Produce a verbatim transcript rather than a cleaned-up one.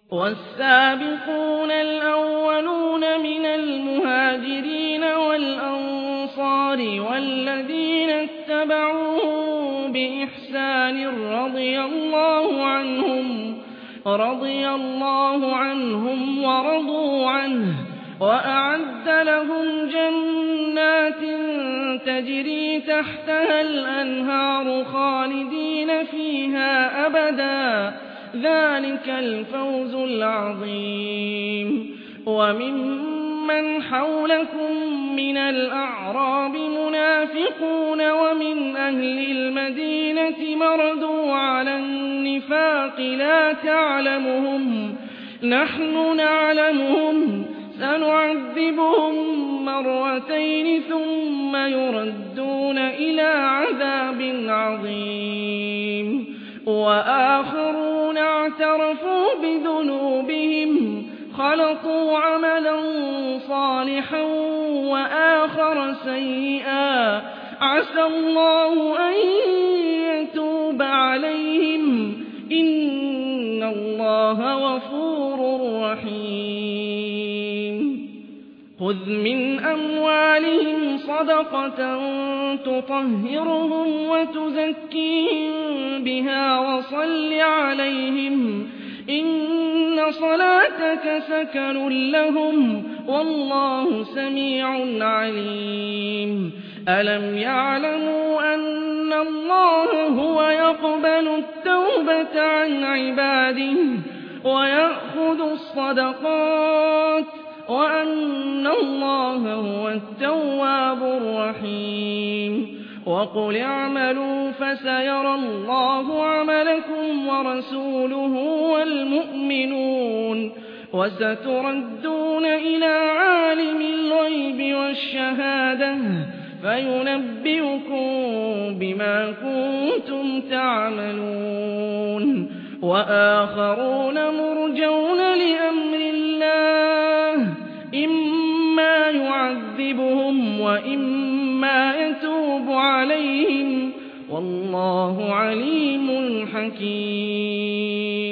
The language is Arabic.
وَالسَّابِقُونَ الْأَوَّلُونَ مِنَ الْمُهَاجِرِينَ وَالْأَنصَارِ وَالَّذِينَ اتَّبَعُوهُم بِإِحْسَانٍ رَّضِيَ اللَّهُ عنهم رضي الله عنهم ورضوا عنه وأعد لهم جنات تجري تحتها الأنهار خالدين فيها أبدا ذلك الفوز العظيم. وممن حولكم من الأعراب منافقون ومن أهل المدينة مردوا على النفاق لا تعلمهم نحن نعلمهم سنعذبهم مرتين ثم يردون إلى عذاب عظيم. وآخرون اعترفوا بذنوبهم خلطوا عملا صالحا وآخر سيئا عسى الله أن يتوب عليهم إن الله غفور رحيم. خذ من أموالهم صدقة تطهرهم وتزكيهم بها وصل عليهم إن صلاتك سكن لهم والله سميع عليم. ألم يعلموا أن الله هو يقبل التوبة عن عباده ويأخذ الصدقات وأن الله هو التواب الرحيم. وقل اعملوا فسيرى الله عملكم ورسوله والمؤمنون وستردون إلى عالم الغيب والشهادة فينبئكم بما كنتم تعملون. وآخرون مرجون لأمر الله إما يعذبهم وإما يتوب عليهم والله عليم حكيم.